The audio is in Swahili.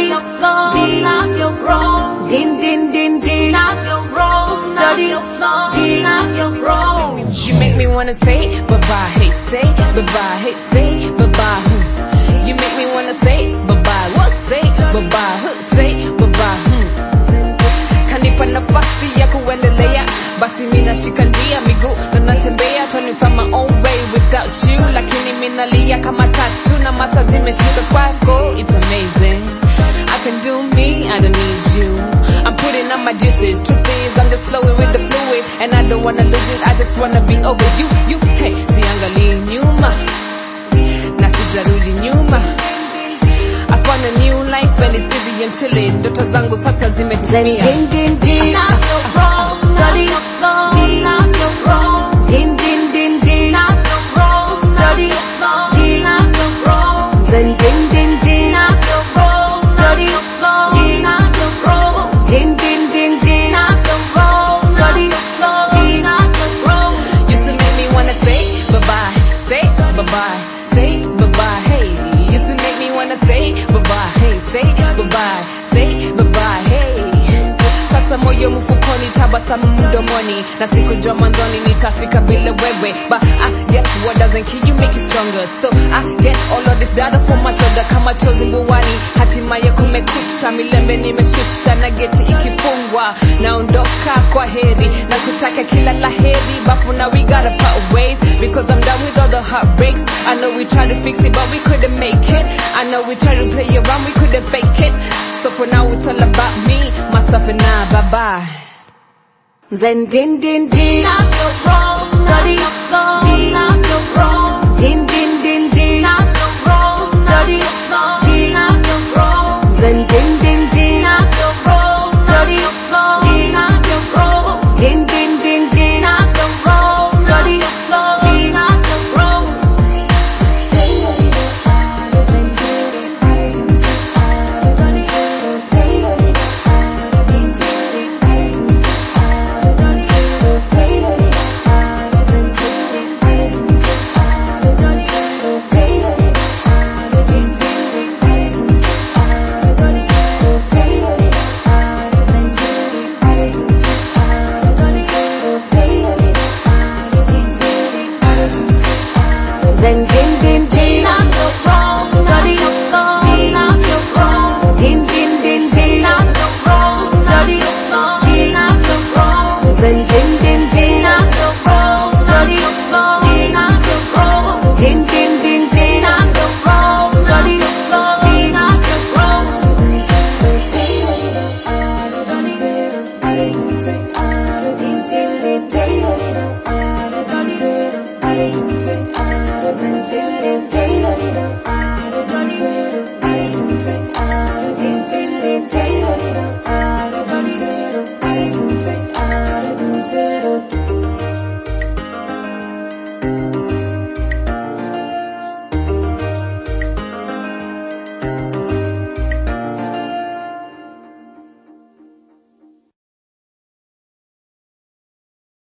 dirty floor, not your grown. Din din din din, not your grown. Dirty floor, not your grown. You make me wanna say bye-bye, hey, say bye-bye, hey, say bye-bye. You make me wanna say bye-bye, what say bye-bye, say bye-bye. Kanipa nafasi ya kuendelea, basi mina shika njia miguu na natembea, turning from my own way without you. Lakini minalia kama tatu na masa zimeshika kwako. It's amazing, I can do me, I don't need you. I'm putting on my deuces, truth is I'm just flowing with the fluid, and I don't wanna lose it, I just wanna be over you. Hey, siangalii nyuma na sijarudi nyuma. I found a new life and it's easy and chilling. Ndoto zangu sasa zimetimia. Din din din, not your grown. Dirty floor, not your grown. Din din din din, not your grown. Dirty floor, not your grown. Din din din, not your grown. Dirty floor, not your grown. Din din din, not your grown. Dirty floor, not your grown. Used to make me wanna say bye-bye, say bye-bye, say bye-bye, hey. Used to make me wanna say bye-bye, hey, say bye-bye, say bye-bye, hey. Sasa moyo mfukoni, tabasamu mdomoni, na sikujua mwanzoni nitafika bila wewe. But I guess what doesn't kill you make you stronger. So I get all of this data from my shoulder kama chozi mbuwani. Hatimaye kumekucha, milembe nimeshusha na geti ikifungwa. Naondoka kwa heri na kutaka kila laheri, but for now we gotta part ways, because I'm done with all the heartbreaks. I know we tried to fix it but we couldn't make it. I know we tried to play around, we couldn't fake it. So for now it's all about me, myself and I, bye-bye. Zen din din din, not your grown. Dirty floor, not your grown.